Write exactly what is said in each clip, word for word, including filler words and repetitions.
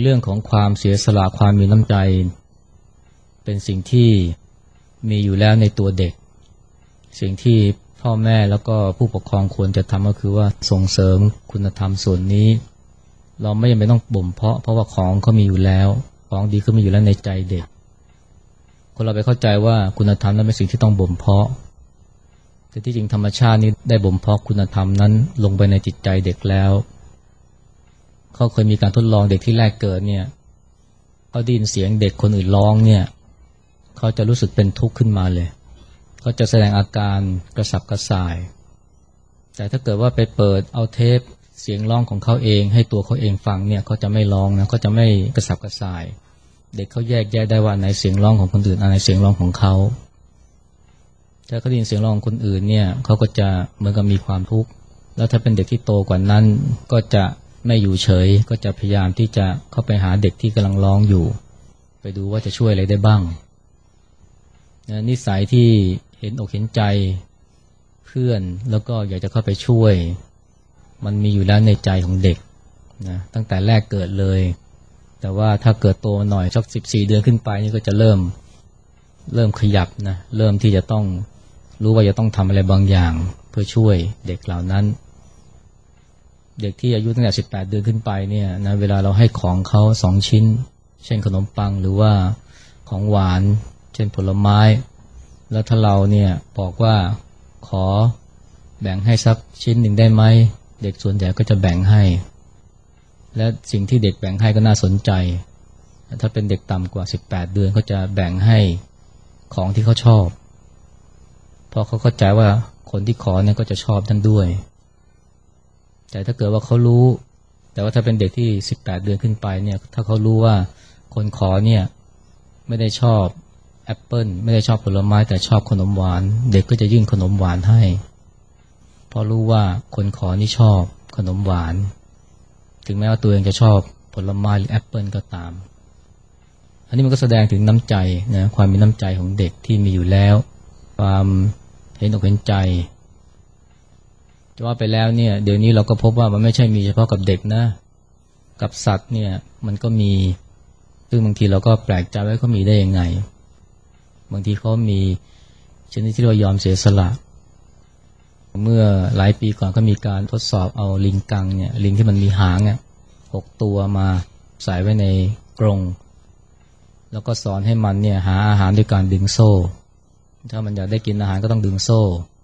เรื่องของความเสียสละความมีน้ำใจเป็นสิ่งที่มีอยู่แล้วในตัวเด็กสิ่งที่พ่อแม่แล้วก็ผู้ปกครองควรจะทำก็คือว่าส่งเสริมคุณธรรมส่วนนี้เราไม่จำเป็นต้องบ่มเพาะเพราะว่าของเขามีอยู่แล้วของดีเขามีอยู่แล้วในใจเด็กคนเราไปเข้าใจว่าคุณธรรมนั้นเป็นสิ่งที่ต้องบ่มเพาะแต่ที่จริงธรรมชาตินี้ได้บ่มเพาะคุณธรรมนั้นลงไปในจิตใจเด็กแล้วเขาเคยมีการทดลองเด็กที่แรกเกิดเนี่ยเขาได้ยินเสียงเด็กคนอื่นร้องเนี่ยเขาจะรู้สึกเป็นทุกข์ขึ้นมาเลยเขาจะแสดงอาการกระสับกระส่ายแต่ถ้าเกิดว่าไปเปิดเอาเทปเสียงร้องของเขาเองให้ตัวเขาเองฟังเนี่ยเขาจะไม่ร้องนะเขาจะไม่กระสับกระส่ายเด็กเขาแยกแยะได้ว่าไหนเสียงร้องของคนอื่นอะไรเสียงร้องของเขาถ้าเขาได้ยินเสียงร้องของคนอื่นเนี่ยเขาก็จะเหมือนกับมีความทุกข์แล้วถ้าเป็นเด็กที่โตกว่านั้นก็จะไม่อยู่เฉยก็จะพยายามที่จะเข้าไปหาเด็กที่กำลังร้องอยู่ไปดูว่าจะช่วยอะไรได้บ้างนิสัยที่เห็นอกเห็นใจเพื่อนแล้วก็อยากจะเข้าไปช่วยมันมีอยู่แล้วในใจของเด็กนะตั้งแต่แรกเกิดเลยแต่ว่าถ้าเกิดโตหน่อยสักสิบสี่เดือนขึ้นไปนี่ก็จะเริ่มเริ่มขยับนะเริ่มที่จะต้องรู้ว่าจะต้องทำอะไรบางอย่างเพื่อช่วยเด็กเหล่านั้นเด็กที่อายุตั้งแต่สิบแปดเดือนขึ้นไปเนี่ยนะเวลาเราให้ของเขาสองชิ้นเช่นขนมปังหรือว่าของหวานเช่นผลไม้แล้วถ้าเราเนี่ยบอกว่าขอแบ่งให้สักชิ้นหนึ่งได้ไหมเด็กส่วนใหญ่ก็จะแบ่งให้และสิ่งที่เด็กแบ่งให้ก็น่าสนใจถ้าเป็นเด็กต่ำกว่าสิบแปดเดือนก็จะแบ่งให้ของที่เขาชอบเพราะเขาเข้าใจว่าคนที่ขอเนี่ยก็จะชอบท่านด้วยแต่ถ้าเกิดว่าเขารู้แต่ว่าถ้าเป็นเด็กที่สิบแปดเดือนขึ้นไปเนี่ยถ้าเขารู้ว่าคนขอเนี่ยไม่ได้ชอบแอปเปิ้ลไม่ได้ชอบผลไม้แต่ชอบขนมหวานเด็กก็จะยื่นขนมหวานให้เพราะรู้ว่าคนขอนี่ชอบขนมหวานถึงแม้ว่าตัวเองจะชอบผลไม้หรือแอปเปิ้ลก็ตามอันนี้มันก็แสดงถึงน้ำใจนะความมีน้ำใจของเด็กที่มีอยู่แล้วความเห็นอกเห็นใจจะว่าไปแล้วเนี่ยเดี๋ยวนี้เราก็พบว่ามันไม่ใช่มีเฉพาะกับเด็กนะกับสัตว์เนี่ยมันก็มีซึ่งบางทีเราก็แปลกใจว่าเขามีได้ยังไงบางทีเขามีชนิดที่เรายอมเสียสละเมื่อหลายปีก่อนก็มีการทดสอบเอาลิงกังเนี่ยลิงที่มันมีหางอ่ะหกตัวมาใส่ไว้ในกรงแล้วก็สอนให้มันเนี่ยหาอาหารด้วยการดึงโซ่ถ้ามันอยากได้กินอาหารก็ต้องดึงโซ่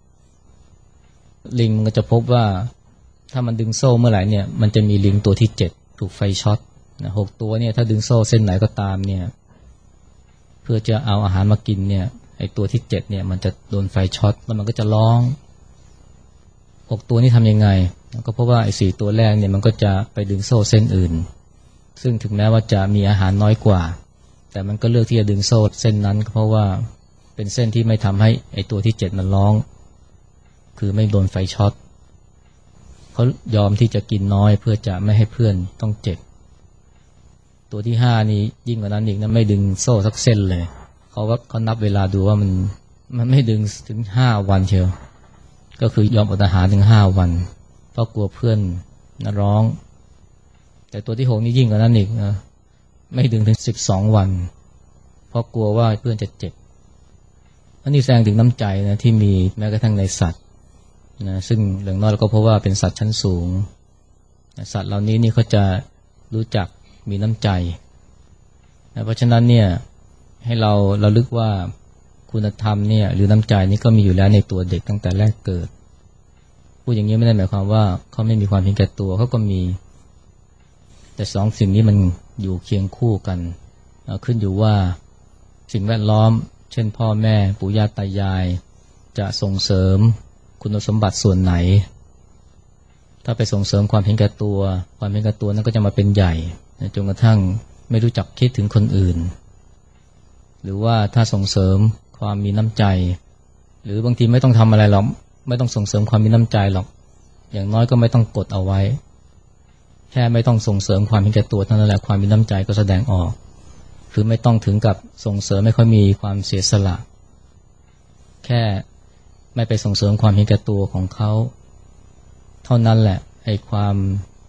ลิงมันก็จะพบว่าถ้ามันดึงโซ่เมื่อไหร่เนี่ยมันจะมีลิงตัวที่เจ็ดถูกไฟช็อตนะหกตัวเนี่ยถ้าดึงโซ่เส้นไหนก็ตามเนี่ยเพื่อจะเอาอาหารมากินเนี่ยไอ้ตัวที่เจ็ดเนี่ยมันจะโดนไฟช็อตแล้วมันก็จะร้องหกตัวนี้ทำยังไงก็เพราะว่าไอ้สี่ตัวแรกเนี่ยมันก็จะไปดึงโซ่เส้นอื่นซึ่งถึงแม้ว่าจะมีอาหารน้อยกว่าแต่มันก็เลือกที่จะดึงโซ่เส้นนั้นเพราะว่าเป็นเส้นที่ไม่ทำให้ไอ้ตัวที่เจ็ดมันร้องคือไม่โดนไฟช็อตเขายอมที่จะกินน้อยเพื่อจะไม่ให้เพื่อนต้องเจ็บตัวที่ห้านี่ยิ่งกว่านั้นอีกนะไม่ดึงโซ่สักเส้นเลยเขาว่าเขานับเวลาดูว่ามันมันไม่ดึงถึงห้าวันเชียวก็คือยอมอดอาหารถึงห้าวันเพราะกลัวเพื่อนนะร้องแต่ตัวที่หกนี่ยิ่งกว่านั้นอีกนะไม่ดึงถึงสิบสองวันเพราะกลัวว่าเพื่อนจะเจ็บอันนี้แสดงถึงน้ำใจนะที่มีแม้กระทั่งในสัตว์นะซึ่งอย่างน้อยเราก็พบว่าเป็นสัตว์ชั้นสูงสัตว์เหล่านี้นี่เขาจะรู้จักมีน้ำใจนะเพราะฉะนั้นเนี่ยให้เราเราลึกว่าคุณธรรมเนี่ยหรือน้ำใจนี่ก็มีอยู่แล้วในตัวเด็กตั้งแต่แรกเกิดพูดอย่างนี้ไม่ได้หมายความว่าเขาไม่มีความเห็นแก่ตัวเขาก็มีแต่สองสิ่งนี้มันอยู่เคียงคู่กันขึ้นอยู่ว่าสิ่งแวดล้อมเช่นพ่อแม่ปู่ย่าตายายจะส่งเสริมคุณสมบัติส่วนไหนถ้าไปส่งเสริมความเห็นแก่ตัวความเห็นแก่ตัวนั้นก็จะมาเป็นใหญ่จนกระทั่งไม่รู้จักคิดถึงคนอื่นหรือว่าถ้าส่งเสริมความมีน้ำใจหรือบางทีไม่ต้องทำอะไรหรอกไม่ต้องส่งเสริมความมีน้ำใจหรอกอย่างน้อยก็ไม่ต้องกดเอาไว้แค่ไม่ต้องส่งเสริมความเห็นแก่ตัวเท่านั้นแหละความมีน้ำใจก็แสดงออกคือไม่ต้องถึงกับส่งเสริมไม่ค่อยมีความเสียสละแค่ไม่ไปส่งเสริมความเห็นแก่ตัวของเขาเท่านั้นแหละไอ้ความ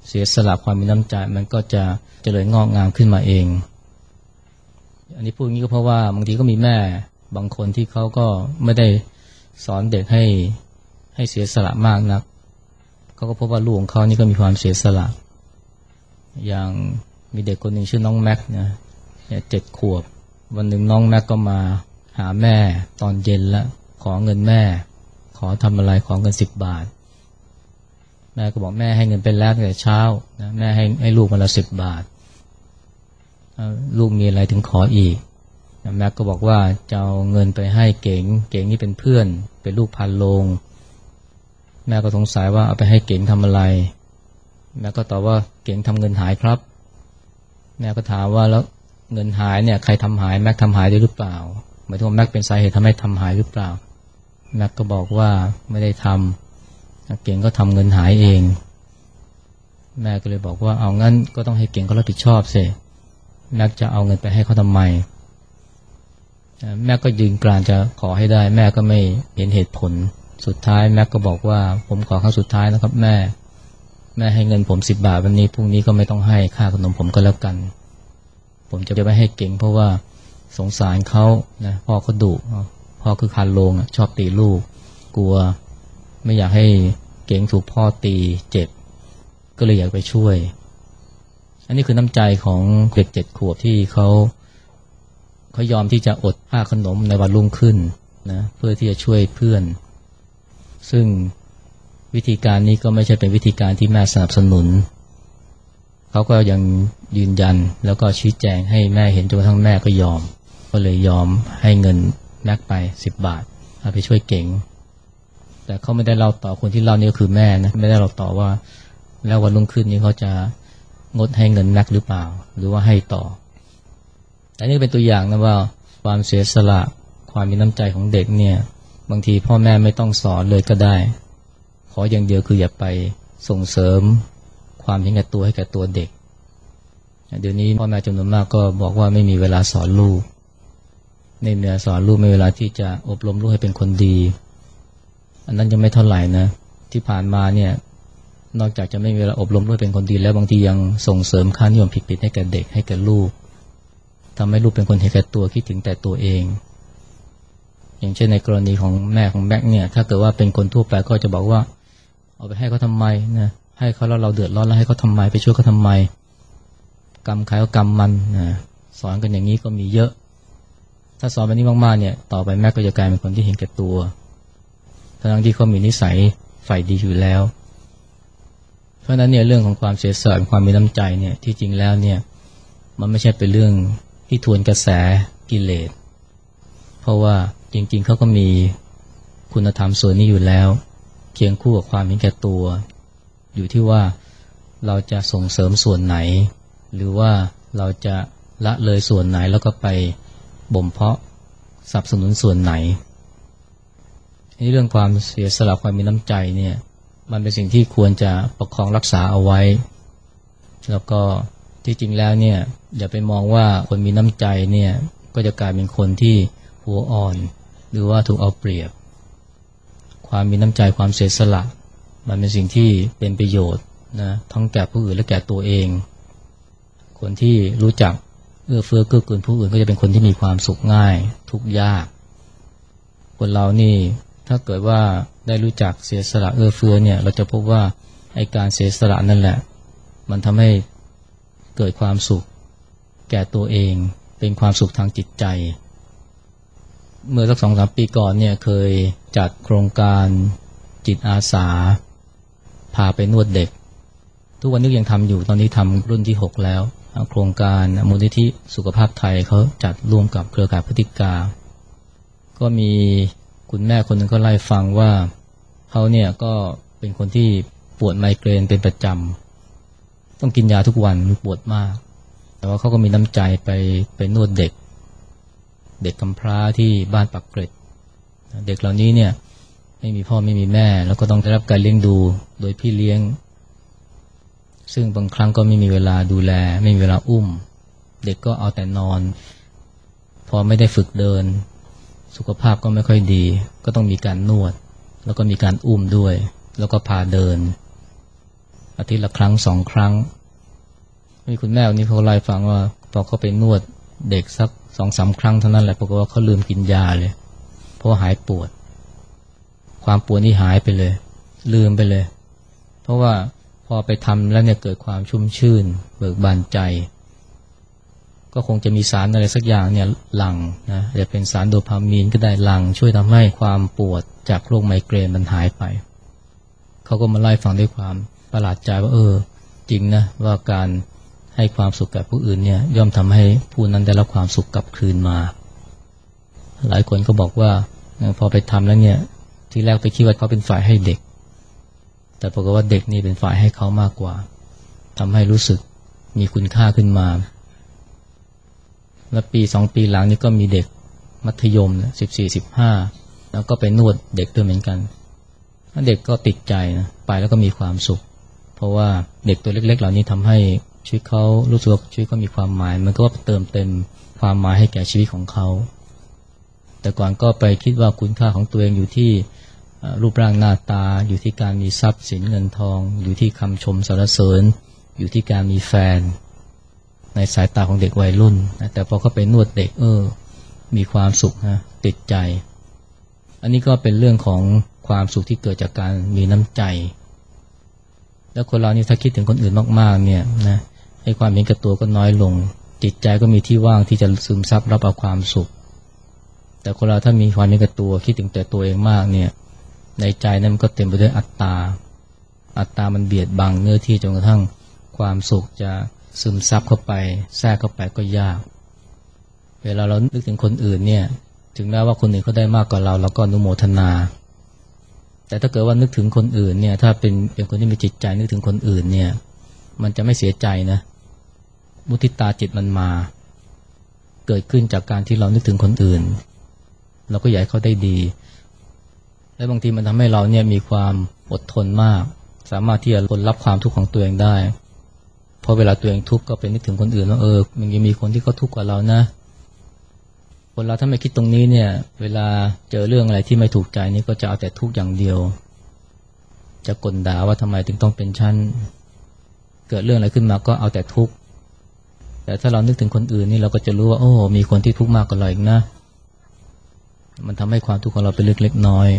เสียสละความมีน้ำใจมันก็จะเจริญงอกงามขึ้นมาเองอันนี้พูดงี้ก็เพราะว่าบางทีก็มีแม่บางคนที่เขาก็ไม่ได้สอนเด็กให้ให้เสียสละมากนักเขาก็พบว่าลูกของเขานี่ก็มีความเสียสละอย่างมีเด็กคนหนึ่งชื่อน้องแม็กนะเจ็ดขวบวันหนึ่งน้องแม็กก็มาหาแม่ตอนเย็นแล้วขอเงินแม่ขอทำอะไรขอเงินสิบบาทแม่ก็บอกแม่ให้เงินไปแล้วตั้งแต่เช้านะแม่ให้ให้ลูกมาละสิบบาทลูกมีอะไรถึงขออีกแม็กก็บอกว่าจะเอาเงินไปให้เก๋งเก๋งนี่เป็นเพื่อนเป็นลูกพันโลงแม่ก็สงสัยว่าเอาไปให้เก๋งทำอะไรแม่ก็ตอบว่าเก๋งทำเงินหายครับแม่ก็ถามว่าแล้วเงินหายเนี่ยใครทำหายแม็กทำหายด้วยหรือเปล่าหมายถึงว่าแม็กเป็นสาเหตุทำให้ทำหายหรือเปล่าแม็กก็บอกว่าไม่ได้ทำเก๋งก็ทำเงินหายเองแม่ก็เลยบอกว่าเอางั้นก็ต้องให้เก๋งเขารับผิดชอบสิแม็กจะเอาเงินไปให้เขาทำไมแม่ก็ยืนกรานจะขอให้ได้แม่ก็ไม่เห็นเหตุผลสุดท้ายแม็กก็บอกว่าผมขอครั้งสุดท้ายนะครับแม่แม่ให้เงินผมสิบบาทวันนี้พรุ่งนี้ก็ไม่ต้องให้ค่าขนมผมก็แล้วกันผมจะไม่ให้เก่งเพราะว่าสงสารเขานะพ่อเขาดุพ่อคือคานโลงชอบตีลูกกลัวไม่อยากให้เก่งถูกพ่อตีเจ็บก็เลยอยากไปช่วยอันนี้คือน้ำใจของเด็กเจ็ดขวบที่เขาเขายอมที่จะอดค่าขนมในวันรุ่งขึ้นนะเพื่อที่จะช่วยเพื่อนซึ่งวิธีการนี้ก็ไม่ใช่เป็นวิธีการที่แม่สนับสนุนเขาก็ยังยืนยันแล้วก็ชี้แจงให้แม่เห็นจนกระทั่งแม่ก็ยอมก็เลยยอมให้เงินแม็กไปสิบบาทเอาไปช่วยเก๋งแต่เขาไม่ได้เล่าต่อคนที่เล่านี่ก็คือแม่นะไม่ได้เล่าต่อว่าแล้ววันรุ่งขึ้นนี้เขาจะงดให้เงินแม็กหรือเปล่าหรือว่าให้ต่อแต่นี่เป็นตัวอย่างนะว่าความเสียสละความมีน้ำใจของเด็กเนี่ยบางทีพ่อแม่ไม่ต้องสอนเลยก็ได้ขออย่างเดียวคืออย่าไปส่งเสริมความเห็นแก่ตัวให้แก่ตัวเด็กเดี๋ยวนี้พ่อแม่จำนวนมากก็บอกว่าไม่มีเวลาสอนลูกไม่มีเวลาสอนลูกไม่มีเวลาที่จะอบรมลูกให้เป็นคนดีอันนั้นยังไม่เท่าไหร่นะที่ผ่านมาเนี่ยนอกจากจะไม่มีเวลาอบรมลูกเป็นคนดีแล้วบางทียังส่งเสริมค่านิยมผิดๆให้แก่เด็กให้แก่ลูกทำให้ลูกเป็นคนเห็นแก่ตัวคิดถึงแต่ตัวเองอย่างเช่นในกรณีของแม่ของแม็กเนี่ยถ้าเกิดว่าเป็นคนทั่วไปก็จะบอกว่าเอาไปให้เขาทำไมนะให้เขาแล้วเราเดือดร้อนแล้วให้เขาทำไมไปช่วยเขาทำไมกรรมใครก็กรรมมันนะสอนกันอย่างนี้ก็มีเยอะถ้าสอนแบบนี้มากๆเนี่ยต่อไปแม็กก็จะกลายเป็นคนที่เห็นแก่ตัวทั้งที่เขามีนิสัยฝ่ายดีอยู่แล้วเพราะนั้นเนี่ยเรื่องของความเสียสละความมีน้ำใจเนี่ยที่จริงแล้วเนี่ยมันไม่ใช่เป็นเรื่องที่ทวนกระแสกิเลสเพราะว่าจริงๆเขาก็มีคุณธรรมส่วนนี้อยู่แล้วเคียงคู่กับความเห็นแก่ตัวอยู่ที่ว่าเราจะส่งเสริมส่วนไหนหรือว่าเราจะละเลยส่วนไหนแล้วก็ไปบ่มเพาะสนับสนุนส่วนไหนนี่เรื่องความเสียสละความมีน้ำใจเนี่ยมันเป็นสิ่งที่ควรจะประคองรักษาเอาไว้แล้วก็ที่จริงแล้วเนี่ยอย่าไปมองว่าคนมีน้ำใจเนี่ยก็จะกลายเป็นคนที่หัวอ่อนหรือว่าถูกเอาเปรียบความมีน้ำใจความเสียสละมันเป็นสิ่งที่เป็นประโยชน์นะทั้งแก่ผู้อื่นและแก่ตัวเองคนที่รู้จักเอื้อเฟื้อเกื้อกูลผู้อื่นก็จะเป็นคนที่มีความสุขง่ายทุกข์ยากคนเรานี่ถ้าเกิดว่าได้รู้จักเสียสละเอื้อเฟื้อเนี่ยเราจะพบว่าไอ้การเสียสละนั่นแหละมันทำให้เกิดความสุขแก่ตัวเองเป็นความสุขทางจิตใจเมื่อสักสองสามปีก่อนเนี่ยเคยจัดโครงการจิตอาสาพาไปนวดเด็กทุกวันนี้ยังทำอยู่ตอนนี้ทำรุ่นที่หกแล้วโครงการมูลนิธิสุขภาพไทยเขาจัดร่วมกับเครือข่ายพฤติกาก็มีคุณแม่คนหนึ่งเขาเล่าให้ฟังว่าเขาเนี่ยก็เป็นคนที่ปวดไมเกรนเป็นประจำต้องกินยาทุกวันปวดมากแต่ว่าเขาก็มีน้ำใจไปไปนวดเด็กเด็กกำพร้าที่บ้านปักเกร็ดเด็กเหล่านี้เนี่ยไม่มีพ่อไม่มีแม่แล้วก็ต้องได้รับการเลี้ยงดูโดยพี่เลี้ยงซึ่งบางครั้งก็ไม่มีเวลาดูแลไม่มีเวลาอุ้มเด็กก็เอาแต่นอนพอไม่ได้ฝึกเดินสุขภาพก็ไม่ค่อยดีก็ต้องมีการนวดแล้วก็มีการอุ้มด้วยแล้วก็พาเดินอาทิตย์ละครั้งสองครั้งมีคุณแม่คนนี้เขาเล่าให้ฟังว่าพอเขาไปนวดเด็กสักสองสามครั้งเท่านั้นแหละปรากฏว่าเขาลืมกินยาเลยเพราะหายปวดความปวดนี่หายไปเลยลืมไปเลยเพราะว่าพอไปทำแล้วเนี่ยเกิดความชุ่มชื่นเบิกบานใจก็คงจะมีสารอะไรสักอย่างเนี่ยหลั่งนะจะเป็นสารโดพามีนก็ได้หลั่งช่วยทำให้ความปวดจากโรคไมเกรนมันหายไปเขาก็มาไล่ฟังด้วยความประหลาดใจว่าเออจริงนะว่าการให้ความสุขกับผู้อื่นเนี่ยย่อมทำให้ผู้นั้นได้รับความสุขกลับคืนมาหลายคนก็บอกว่าพอไปทำแล้วเนี่ยทีแรกไปคิดว่าเขาเป็นฝ่ายให้เด็กแต่ปรากฏว่าเด็กนี่เป็นฝ่ายให้เขามากกว่าทำให้รู้สึกมีคุณค่าขึ้นมาและปีสองปีหลังนี้ก็มีเด็กมัธยมสิบสี่สิบห้าแล้วก็ไปนวดเด็กด้วยเหมือนกันเด็กก็ติดใจนะไปแล้วก็มีความสุขเพราะว่าเด็กตัวเล็กๆเหล่านี้ทำให้ชีวิตเขารู้สึกว่าชีวิตเขามีความหมายมันก็เติมเต็มความหมายให้แก่ชีวิตของเขาแต่ก่อนก็ไปคิดว่าคุณค่าของตัวเองอยู่ที่รูปร่างหน้าตาอยู่ที่การมีทรัพย์สินเงินทองอยู่ที่คำชมสรรเสริญอยู่ที่การมีแฟนในสายตาของเด็กวัยรุ่นนะแต่พอเขาไปนวดเด็กเออมีความสุขนะติดใจอันนี้ก็เป็นเรื่องของความสุขที่เกิดจากการมีน้ำใจแล้วคนเรานี่ถ้าคิดถึงคนอื่นมากๆเนี่ยนะให้ความเห็นแก่ตัวก็น้อยลงจิตใจก็มีที่ว่างที่จะซึมซับรับเอาความสุขแต่คนเราถ้ามีความเห็นแก่ตัวคิดถึงแต่ตัวเองมากเนี่ยในใจนั้นมันก็เต็มไปด้วยอัตตาอัตตามันเบียดบังเนื้อที่จนกระทั่งความสุขจะซึมซับเข้าไปแทรกเข้าไปก็ยากเวลาเรานึกถึงคนอื่นเนี่ยถึงแม้ว่าคนอื่นเขาได้มากกว่าเราเราก็อนุโมทนาแต่ถ้าเกิดว่านึกถึงคนอื่นเนี่ยถ้าเป็นเป็นคนที่มีจิตใจนึกถึงคนอื่นเนี่ยมันจะไม่เสียใจนะมุทิตาจิตมันมาเกิดขึ้นจากการที่เรานึกถึงคนอื่นเราก็อยากให้เขาได้ดีและบางทีมันทำให้เราเนี่ยมีความอดทนมากสามารถที่จะทนรับความทุกข์ของตัวเองได้เพราะเวลาตัวเองทุกข์ก็เป็นนึกถึงคนอื่นว่าเออมันยังมีคนที่เขาทุกข์กว่าเรานะคนเราถ้าไม่คิดตรงนี้เนี่ยเวลาเจอเรื่องอะไรที่ไม่ถูกใจนี่ก็จะเอาแต่ทุกข์อย่างเดียวจะกลด่าว่าทำไมถึงต้องเป็นฉันเกิดเรื่องอะไรขึ้นมาก็เอาแต่ทุกข์แต่ถ้าเรานึกถึงคนอื่นนี่เราก็จะรู้ว่าโอ้มีคนที่ทุกข์มากกว่าเราอีกนะมันทำให้ความทุกข์ของเราเป็นเล็กๆน้อย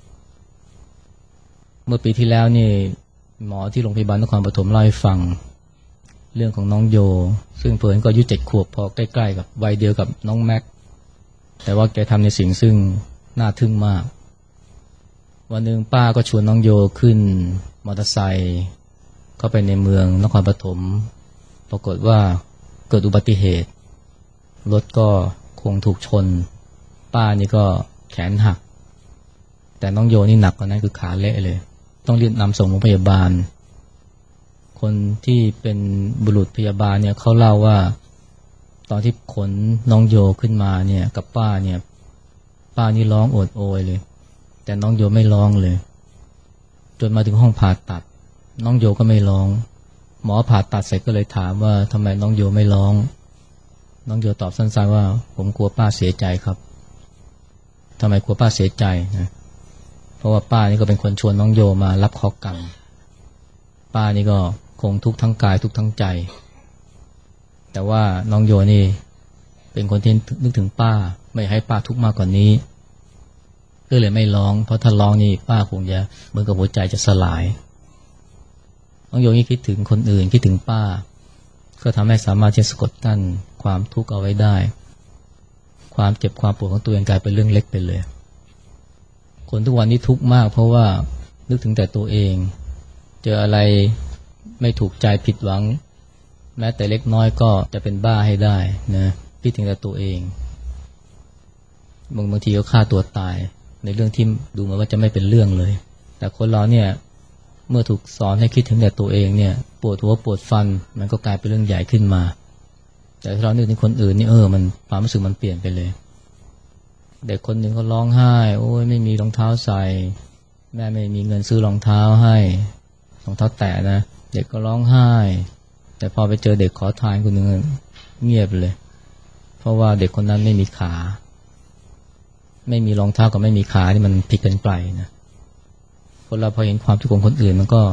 เมื่อปีที่แล้วนี่หมอที่โรงพยาบาลนครปฐมเล่าให้ฟังเรื่องของน้องโยซึ่งเพิ่นก็อายุเจ็ดขวบพอใกล้ๆกับวัยเดียวกับน้องแม็กแต่ว่าแกทำในสิ่งซึ่งน่าทึ่งมากวันหนึ่งป้าก็ชวนน้องโยขึ้นมอเตอร์ไซค์เข้าไปในเมืองนครปฐมปรากฏว่าเกิดอุบัติเหตุรถก็คงถูกชนป้านี่ก็แขนหักแต่น้องโยนี่หนักกว่านั้นคือขาเละเลยต้องรีบนำส่งโรงพยาบาลคนที่เป็นบุรุษพยาบาลเนี่ยเขาเล่าว่าตอนที่ขนน้องโยขึ้นมาเนี่ยกับป้าเนี่ยป้านี่ร้องโอดโอยเลยแต่น้องโยไม่ร้องเลยจนมาถึงห้องผ่าตัดน้องโยก็ไม่ร้องหมอผ่าตัดเสร็จก็เลยถามว่าทำไมน้องโยไม่ร้องน้องโยตอบสั้นๆว่าผมกลัวป้าเสียใจครับทำไมกลัวป้าเสียใจนะเพราะว่าป้านี่ก็เป็นคนชวนน้องโยมารับเคราะห์กรรมป้านี่ก็คงทุกข์ทั้งกายทุกข์ทั้งใจแต่ว่าน้องโยนี่เป็นคนที่นึกถึงป้าไม่ให้ป้าทุกข์มากกว่านี้ก็เลยไม่ร้องเพราะถ้าร้องนี่ป้าคงจะเหมือนกับหัวใจจะสลายน้องโยนี่คิดถึงคนอื่นคิดถึงป้าก็ทำให้สามารถจะสะกดกั้นความทุกข์เอาไว้ได้ความเจ็บความปวดของตัวเองกลายเป็นเรื่องเล็กไปเลยคนทุกวันนี้ทุกข์มากเพราะว่านึกถึงแต่ตัวเองเจออะไรไม่ถูกใจผิดหวังแม้แต่เล็กน้อยก็จะเป็นบ้าให้ได้นะคิดถึงแต่ตัวเองบางบางทีก็ฆ่าตัวตายในเรื่องที่ดูเหมือนว่าจะไม่เป็นเรื่องเลยแต่คนเราเนี่ยเมื่อถูกสอนให้คิดถึงแต่ตัวเองเนี่ยปวดหัวปวดฟันมันก็กลายเป็นเรื่องใหญ่ขึ้นมาแต่ถ้าเรานึกถึงคนอื่นนี่เออมันความรู้สึกมันเปลี่ยนไปเลยเด็กคนหนึ่งเขาร้องไห้โอ้ยไม่มีรองเท้าใส่แม่ไม่มีเงินซื้อรองเท้าให้รองเท้าแตะนะเด็กก็ร้องไห้แต่พอไปเจอเด็กขอทานคนหนึ่งเงียบเลยเพราะว่าเด็กคนนั้นไม่มีขาไม่มีรองเท้ากับไม่มีขานี่มันผิดกันไกลนะคนเราพอเห็นความทุกข์ของคนอื่นมันก็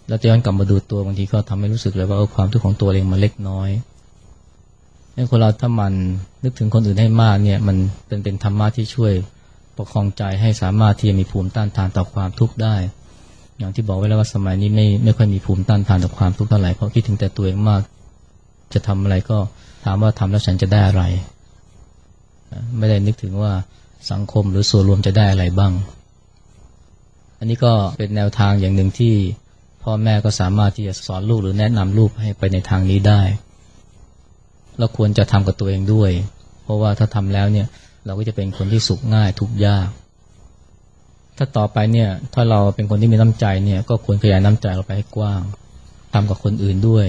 แล้วจะย้อนกลับมาดูตัวบางทีก็ทำให้รู้สึกเลยว่าเออความทุกข์ของตัวเองมันเล็กน้อยให้คนเราถ้ามันนึกถึงคนอื่นให้มากเนี่ยมันเป็นเป็นธรรมะที่ช่วยประคองใจให้สามารถที่จะมีภูมิต้านทานต่อความทุกข์ได้อย่างที่บอกไว้แล้วว่าสมัยนี้ไม่ไม่ค่อยมีภูมิต้านทานต่อความทุกข์เท่าไหร่เพราะคิดถึงแต่ตัวเองมากจะทำอะไรก็ถามว่าทำแล้วฉันจะได้อะไรไม่ได้นึกถึงว่าสังคมหรือส่วนรวมจะได้อะไรบ้างอันนี้ก็เป็นแนวทางอย่างหนึ่งที่พ่อแม่ก็สามารถที่จะสอนลูกหรือแนะนำลูกให้ไปในทางนี้ได้เราควรจะทำกับตัวเองด้วยเพราะว่าถ้าทำแล้วเนี่ยเราก็จะเป็นคนที่สุขง่ายทุกข์ยากถ้าต่อไปเนี่ยถ้าเราเป็นคนที่มีน้ำใจเนี่ยก็ควรขยายน้ำใจเราไปให้กว้างทำกับคนอื่นด้วย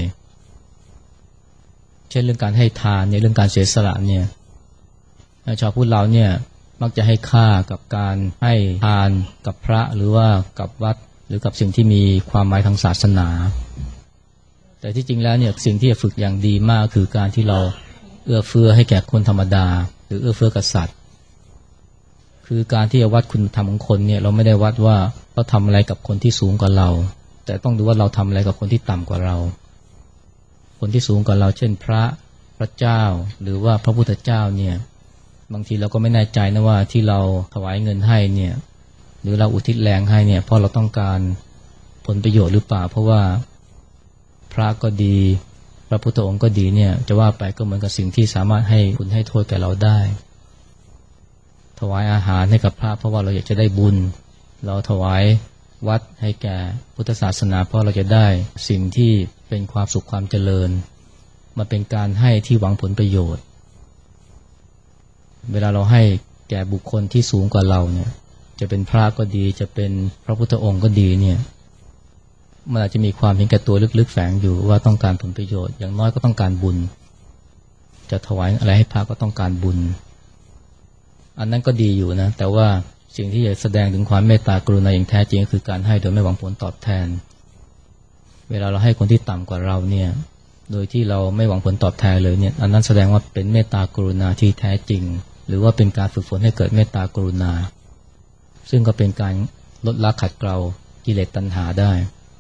เช่นเรื่องการให้ทานเนี่ยเรื่องการเสียสละเนี่ยชาวพุทธเราเนี่ยมักจะให้ค่ากับการให้ทานกับพระหรือว่ากับวัดหรือกับสิ่งที่มีความหมายทางศาสนาแต่ที่จริงแล้วเนี่ยสิ่งที่จะฝึกอย่างดีมากคือการที่เราเอื้อเฟื้อให้แก่คนธรรมดาหรือเอื้อเฟื้อกับสัตว์คือการที่จะวัดคุณธรรมของคนเนี่ยเราไม่ได้วัดว่าเขาทำอะไรกับคนที่สูงกว่าเราแต่ต้องดูว่าเราทำอะไรกับคนที่ต่ำกว่าเราคนที่สูงกว่าเราเช่นพระพระเจ้าหรือว่าพระพุทธเจ้าเนี่ยบางทีเราก็ไม่แน่ใจนะว่าที่เราถวายเงินให้เนี่ยหรือเราอุทิศแรงให้เนี่ยเพราะเราต้องการผลประโยชน์หรือเปล่าเพราะว่าพระก็ดีพระพุทธองค์ก็ดีเนี่ยจะว่าไปก็เหมือนกับสิ่งที่สามารถให้คุณให้โทษแก่เราได้ถวายอาหารให้กับพระเพราะว่าเราอยากจะได้บุญเราถวายวัดให้แก่พุทธศาสนาเพราะเราจะได้สิ่งที่เป็นความสุขความเจริญมันเป็นการให้ที่หวังผลประโยชน์เวลาเราให้แก่บุคคลที่สูงกว่าเราเนี่ยจะเป็นพระก็ดีจะเป็นพระพุทธองค์ก็ดีเนี่ยมันอาจจะมีความเห็นแก่ตัวลึกๆแฝงอยู่ว่าต้องการผลประโยชน์อย่างน้อยก็ต้องการบุญจะถวายอะไรให้พระก็ต้องการบุญอันนั้นก็ดีอยู่นะแต่ว่าสิ่งที่จะแสดงถึงความเมตตากรุณาอย่างแท้จริงก็คือการให้โดยไม่หวังผลตอบแทนเวลาเราให้คนที่ต่ำกว่าเราเนี่ยโดยที่เราไม่หวังผลตอบแทนเลยเนี่ยอันนั้นแสดงว่าเป็นเมตตากรุณาที่แท้จริงหรือว่าเป็นการฝึกฝนให้เกิดเมตตากรุณาซึ่งก็เป็นการลดละขัดเกลากิเลสตัณหาได้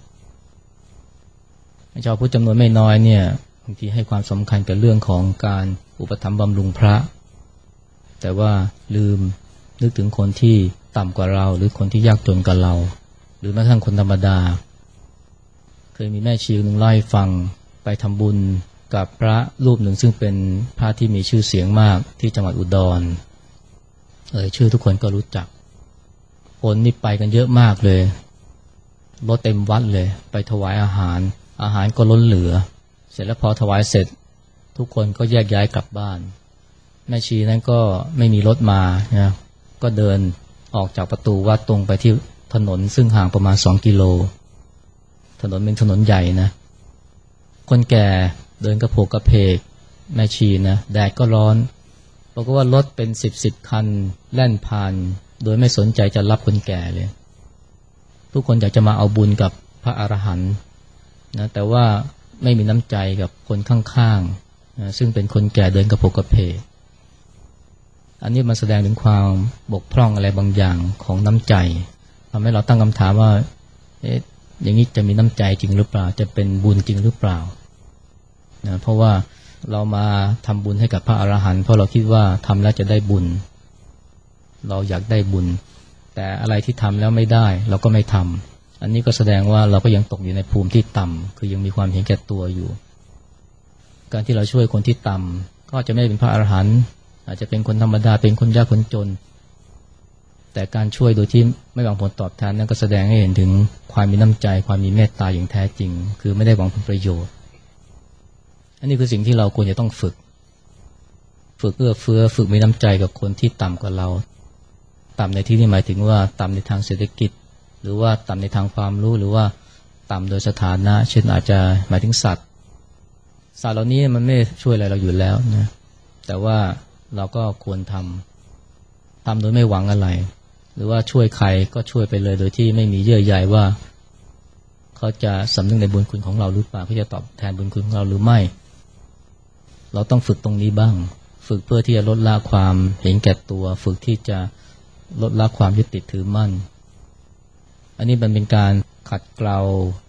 ชาวพุทธจำนวนไม่น้อยเนี่ยบางทีให้ความสำคัญกับเรื่องของการอุปถัมภ์บำรุงพระแต่ว่าลืมนึกถึงคนที่ต่ำกว่าเราหรือคนที่ยากจนกว่าเราหรือแม้กระทั่งคนธรรมดาเคยมีแม่ชีหนึ่งเล่าให้ฟังไปทำบุญกับพระรูปหนึ่งซึ่งเป็นพระที่มีชื่อเสียงมากที่จังหวัดอุดรเอ่ยชื่อทุกคนก็รู้จักคนนี่ไปกันเยอะมากเลยรถเต็มวัดเลยไปถวายอาหารอาหารก็ล้นเหลือเสร็จแล้วพอถวายเสร็จทุกคนก็แยกย้ายกลับบ้านแม่ชีนั้นก็ไม่มีรถมานะก็เดินออกจากประตูวัดตรงไปที่ถนนซึ่งห่างประมาณสองกิโลถนนเป็นถนนใหญ่นะคนแก่เดินกระโผกกระเพกแม่ชีนะแดดก็ร้อนเพราะว่ารถเป็นสิบสิบคันแล่นผ่านโดยไม่สนใจจะรับคนแก่เลยทุกคนอยากจะมาเอาบุญกับพระอรหันต์นะแต่ว่าไม่มีน้ำใจกับคนข้างๆนะซึ่งเป็นคนแก่เดินกระโผกกระเพกอันนี้มันแสดงถึงความบกพร่องอะไรบางอย่างของน้ำใจทำให้เราตั้งคำถามว่าเอ๊ะอย่างนี้จะมีน้ำใจจริงหรือเปล่าจะเป็นบุญจริงหรือเปล่านะเพราะว่าเรามาทำบุญให้กับพระอรหันต์เพราะเราคิดว่าทำแล้วจะได้บุญเราอยากได้บุญแต่อะไรที่ทำแล้วไม่ได้เราก็ไม่ทำอันนี้ก็แสดงว่าเราก็ยังตกอยู่ในภูมิที่ต่ำคือยังมีความเห็นแก่ตัวอยู่การที่เราช่วยคนที่ต่ำก็จะไม่เป็นพระอรหันต์อาจจะเป็นคนธรรมดาเป็นคนยากคนจนแต่การช่วยโดยที่ไม่หวังผลตอบแทนนั้นก็แสดงให้เห็นถึงความมีน้ำใจความมีเมตตาอย่างแท้จริงคือไม่ได้หวังผลประโยชน์อันนี้คือสิ่งที่เราควรจะต้องฝึกฝึกเอื้อเฟื้อฝึกมีน้ำใจกับคนที่ต่ำกว่าเราต่ำในที่นี้หมายถึงว่าต่ำในทางเศรษฐกิจหรือว่าต่ำในทางความรู้หรือว่าต่ำโดยสถานะเช่นอาจจะหมายถึงสัตว์สัตว์เหล่านี้มันไม่ช่วยอะไรเราอยู่แล้วนะแต่ว่าเราก็ควรทำทำโดยไม่หวังอะไรหรือว่าช่วยใครก็ช่วยไปเลยโดยที่ไม่มีเยื่อใยว่าเขาจะสำนึกในบุญคุณของเราหรือเปล่าเขาจะตอบแทนบุญคุณของเราหรือไม่เราต้องฝึกตรงนี้บ้างฝึกเพื่อที่จะลดละความเห็นแก่ตัวฝึกที่จะลดละความยึดติดถือมั่นอันนี้มันเป็นการขัดเกลา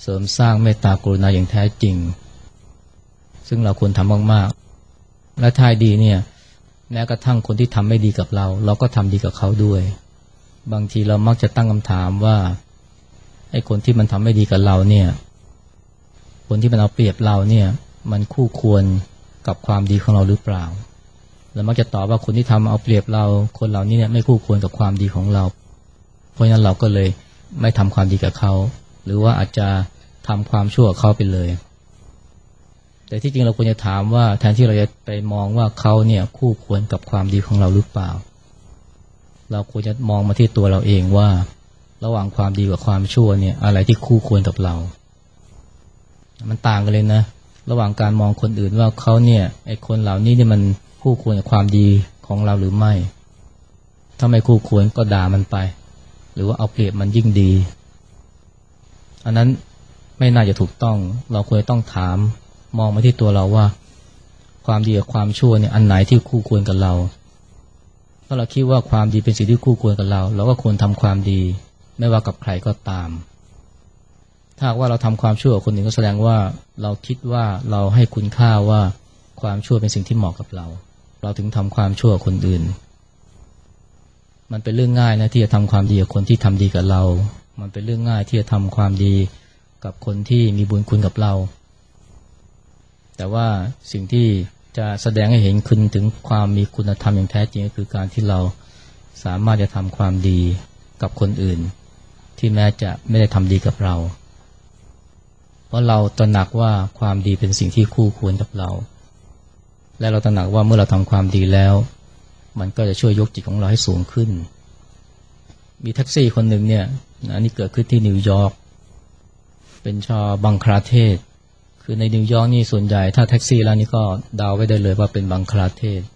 เสริมสร้างเมตตากรุณาอย่างแท้จริงซึ่งเราควรทำมากๆและท้ายดีเนี่ยแม้กระทั่งคนที่ทำไม่ดีกับเราเราก็ทำดีกับเขาด้วยบางทีเรามักจะตั้งคำถามว่าไอ้คนที่มันทำไม่ดีกับเราเนี่ยคนที่มันเอาเปรียบเราเนี่ยมันคู่ควรกับความดีของเราหรือเปล่าเรามักจะตอบว่าคนที่ทำเอาเปรียบเราคนเหล่านี้เนี่ยไม่คู่ควรกับความดีของเราเพราะฉะนั้นเราก็เลยไม่ทำความดีกับเขาหรือว่าอาจจะทำความชั่วกับเขาไปเลยแต่ที่จริงเราควรจะถามว่าแทนที่เราจะไปมองว่าเขาเนี่ยคู่ควรกับความดีของเราหรือเปล่าเราควรจะมองมาที่ตัวเราเองว่าระหว่างความดีกับความชั่วเนี่ยอะไรที่คู่ควรกับเรามันต่างกันเลยนะระหว่างการมองคนอื่นว่าเขาเนี่ยไอ้คนเหล่านี้เนี่ยมันคู่ควรกับความดีของเราหรือไม่ถ้าไม่คู่ควรก็ด่ามันไปหรือว่าเอาเปรียบมันยิ่งดีอันนั้นไม่น่าจะถูกต้องเราควรต้องถามมองมาที่ตัวเราว่าความดีกับความชั่วเนี่ยอันไหนที่คู่ควรกับเราถ้าเราคิดว่าความดีเป็นสิ่งที่คู่ควรกับเราเราก็ควรทำความดีไม่ว่ากับใครก็ตามถ้าว่าเราทำความชั่วกับคนอื่นก็แสดงว่าเราคิดว่าเราให้คุณค่าว่าความชั่วเป็นสิ่งที่เหมาะกับเราเราถึงทำความชั่วกับคนอื่นมันเป็นเรื่องง่ายนะที่จะทำความดีกับคนที่ทำดีกับเรามันเป็นเรื่องง่ายที่จะทำความดีกับคนที่มีบุญคุณกับเราแต่ว่าสิ่งที่จะแสดงให้เห็นคุณถึงความมีคุณธรรมอย่างแท้จริงก็คือการที่เราสามารถจะทำความดีกับคนอื่นที่แม้จะไม่ได้ทำดีกับเราเพราะเราตระหนักว่าความดีเป็นสิ่งที่คู่ควรกับเราและเราตระหนักว่าเมื่อเราทำความดีแล้วมันก็จะช่วยยกจิตของเราให้สูงขึ้นมีแท็กซี่คนหนึ่งเนี่ยอันนี้เกิดขึ้นที่นิวยอร์กเป็นชาวบังคลาเทศคือในนิวยอร์กนี่ส่วนใหญ่ถ้าแท็กซี่แล้วนี่ก็เดาไว้ได้เลยว่าเป็นบังคลาเทศ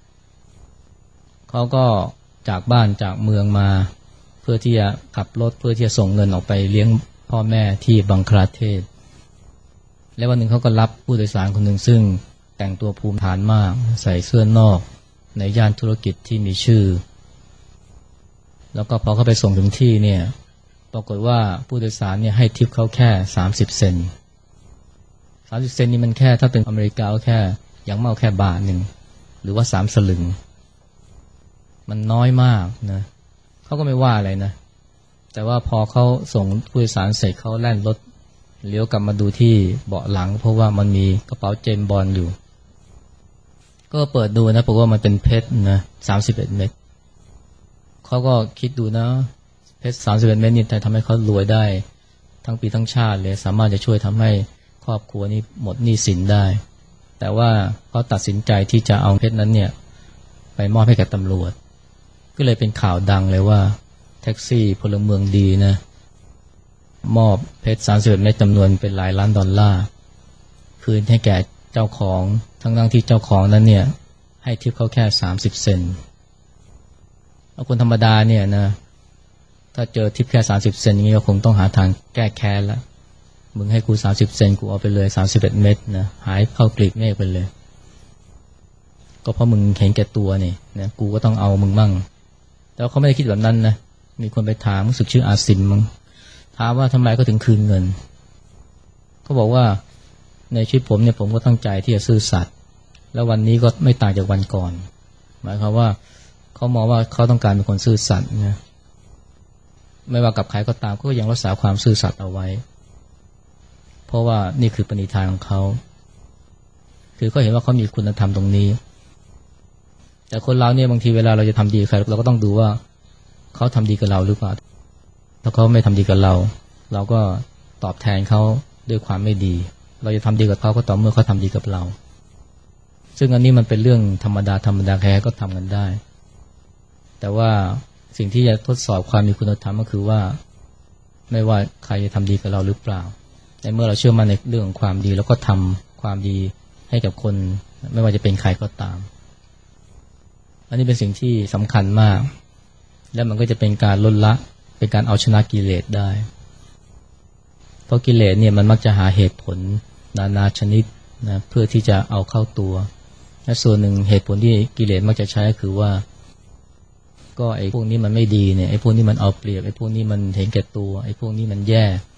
เขาก็จากบ้านจากเมืองมาเพื่อที่จะขับรถเพื่อที่จะส่งเงินออกไปเลี้ยงพ่อแม่ที่บังคลาเทศแล้ววันหนึ่งเขาก็รับผู้โดยสารคนหนึ่งซึ่งแต่งตัวภูมิฐานมากใส่เสื้อนอกในย่านธุรกิจที่มีชื่อแล้วก็พอเขาไปส่งถึงที่เนี่ยปรากฏว่าผู้โดยสารเนี่ยให้ทิปเขาแค่สามสิบเซนต์สามสิบเซนต์นี่มันแค่ถ้าเป็นอเมริกาก็แค่อย่างมากแค่บาทหนึ่งหรือว่าสามสลึงมันน้อยมากนะเขาก็ไม่ว่าอะไรนะแต่ว่าพอเขาส่งผู้โดยสารเสร็จเขาแล่นรถเลี้ยวกลับมาดูที่เบาะหลังเพราะว่ามันมีกระเป๋าเจมส์บอนด์อยู่ก็เปิดดูนะเพราะว่ามันเป็นเพชรนะสามสิบเอ็ดเม็ดเขาก็คิดดูนะเพชรสามสิบเอ็ดเม็ดนี่แต่ทำให้เขารวยได้ทั้งปีทั้งชาติเลยสามารถจะช่วยทำให้ครอบครัวนี้หมดหนี้สินได้แต่ว่าเขาตัดสินใจที่จะเอาเพชรนั้นเนี่ยไปมอบให้แก่ตำรวจก็เลยเป็นข่าวดังเลยว่าแท็กซี่พลเมืองดีนะมอบเพชรสามสิบเอ็ดเม็ดจำนวนเป็นหลายล้านดอลลาร์คืนให้แก่เจ้าของทั้งๆที่เจ้าของนั้นเนี่ยให้ทิปเขาแค่สามสิบเซนต์เอาคนธรรมดาเนี่ยนะถ้าเจอทิปแค่สามสิบเซนต์อย่างนี้ก็คงต้องหาทางแก้แค้นแล้วมึงให้กูสามสิบเซนต์กูเอาไปเลยสามสิบเอ็ดเม็ดนะหายเข้ากลีบเมฆไปเลยก็เพราะมึงเห็นแก่ตัวนี่นะกูก็ต้องเอามึงมั่งแต่เขาไม่ได้คิดแบบนั้นนะมีคนไปถามรู้สึกชื่ออาซิมมึงถามว่าทำไมเขาถึงคืนเงินเขาบอกว่าในชีวิตผมเนี่ยผมก็ตั้งใจที่จะซื่อสัตย์แล้ววันนี้ก็ไม่ต่างจากวันก่อนหมายความว่าเขามองว่าเขาต้องการเป็นคนซื่อสัตย์นะไม่ว่ากับใครก็ตามก็ยังรักษาความซื่อสัตย์เอาไว้เพราะว่านี่คือปณิธานของเขาคือเขาเห็นว่าเขามีคุณธรรมตรงนี้แต่คนเราเนี่ยบางทีเวลาเราจะทำดีใครเราก็ต้องดูว่าเขาทำดีกับเราหรือเปล่าถ้าเขาไม่ทำดีกับเราเราก็ตอบแทนเขาด้วยความไม่ดีเราจะทำดีกับเขาก็ต่อเมื่อเขาทำดีกับเราซึ่งอันนี้มันเป็นเรื่องธรรมดาธรรมดาใครก็ทำกันได้แต่ว่าสิ่งที่จะทดสอบความมีคุณธรรมก็คือว่าไม่ว่าใครจะทำดีกับเราหรือเปล่าในเมื่อเราเชื่อมั่นในเรื่องของความดีแล้วก็ทำความดีให้กับคนไม่ว่าจะเป็นใครก็ตามอันนี้เป็นสิ่งที่สำคัญมากและมันก็จะเป็นการลดละเป็นการเอาชนะกิเลสได้เพราะกิเลสเนี่ยมันมักจะหาเหตุผลนานาชนิดนะเพื่อที่จะเอาเข้าตัวและส่วนหนึ่งเหตุผลที่กิเลสมักจะใช้คือว่าก็ไอ้พวกนี้มันไม่ดีเนี่ยไอ้พวกนี้มันเอาเปรียบไอ้พวกนี้มันเห็นแก่ตัวไอ้พวกนี้มันแย่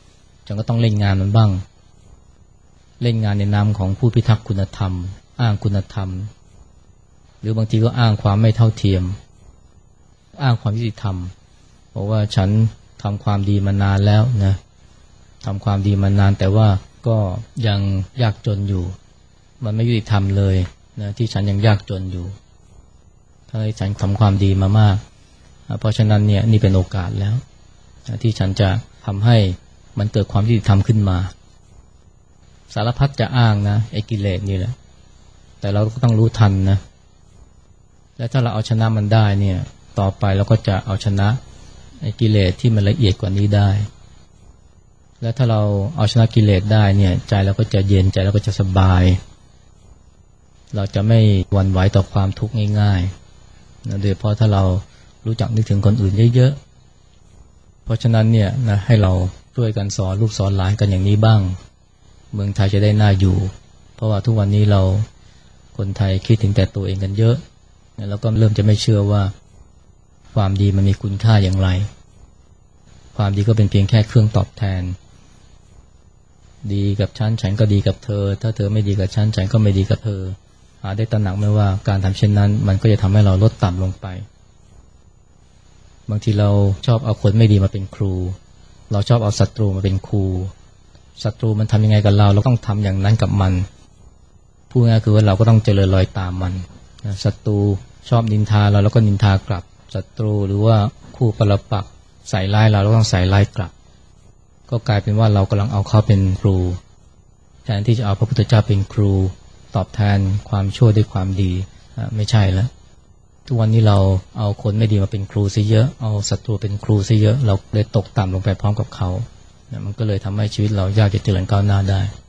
ฉันก็ต้องเล่นงานมันบ้างเล่นงานในนามของผู้พิทักษ์คุณธรรมอ้างคุณธรรมหรือบางทีก็อ้างความไม่เท่าเทียมอ้างความยุติธรรมเพราะว่าฉันทำความดีมานานแล้วนะทำความดีมานานแต่ว่าก็ยังยากจนอยู่มันไม่ยุติธรรมเลยนะที่ฉันยังยากจนอยู่ถ้าฉันทำความดีมามากเพราะฉะนั้นเนี่ยนี่เป็นโอกาสแล้วที่ฉันจะทำให้มันเกิดความยุติธรรมขึ้นมาสารพัดจะอ้างนะไอ้กิเลสนี่แหละแต่เราก็ต้องรู้ทันนะและถ้าเราเอาชนะมันได้เนี่ยต่อไปเราก็จะเอาชนะไอ้กิเลสที่มันละเอียดกว่านี้ได้และถ้าเราเอาชนะกิเลสได้เนี่ยใจเราก็จะเย็นใจเราก็จะสบายเราจะไม่หวั่นไหวต่อความทุกข์ง่ายๆนะโดยเพราะถ้าเรารู้จักนึกถึงคนอื่นเยอะๆเพราะฉะนั้นเนี่ยนะให้เราช่วยกันสอนลูกสอนหลานกันอย่างนี้บ้างเมืองไทยจะได้น่าอยู่เพราะว่าทุกวันนี้เราคนไทยคิดถึงแต่ตัวเองกันเยอะแล้วก็เริ่มจะไม่เชื่อว่าความดีมันมีคุณค่าอย่างไรความดีก็เป็นเพียงแค่เครื่องตอบแทนดีกับฉันฉันก็ดีกับเธอถ้าเธอไม่ดีกับฉันฉันก็ไม่ดีกับเธอหาได้ตระหนักไหมว่าการทำเช่นนั้นมันก็จะทำให้เราลดต่ำลงไปบางทีเราชอบเอาคนไม่ดีมาเป็นครูเราชอบเอาศัตรูมาเป็นครูศัตรูมันทำยังไงกับเราเราต้องทำอย่างนั้นกับมันพูดง่ายคือว่าเราก็ต้องเจริญรอยตามมันศัตรูชอบนินทาเราแล้วก็นินทากลับศัตรูหรือว่าคู่ปรปักษ์ใส่ร้ายเราเราต้องใส่ร้ายกลับก็กลายเป็นว่าเรากำลังเอาเขาเป็นครูแทนที่จะเอาพระพุทธเจ้าเป็นครูตอบแทนความชั่วด้วยความดีไม่ใช่แล้วทุกวันนี้เราเอาคนไม่ดีมาเป็นครูซะเยอะเอาศัตรูเป็นครูซะเยอะเราเลยตกต่ำลงไปพร้อมกับเขามันก็เลยทำให้ชีวิตเรายากจะเจริญก้าวหน้าได้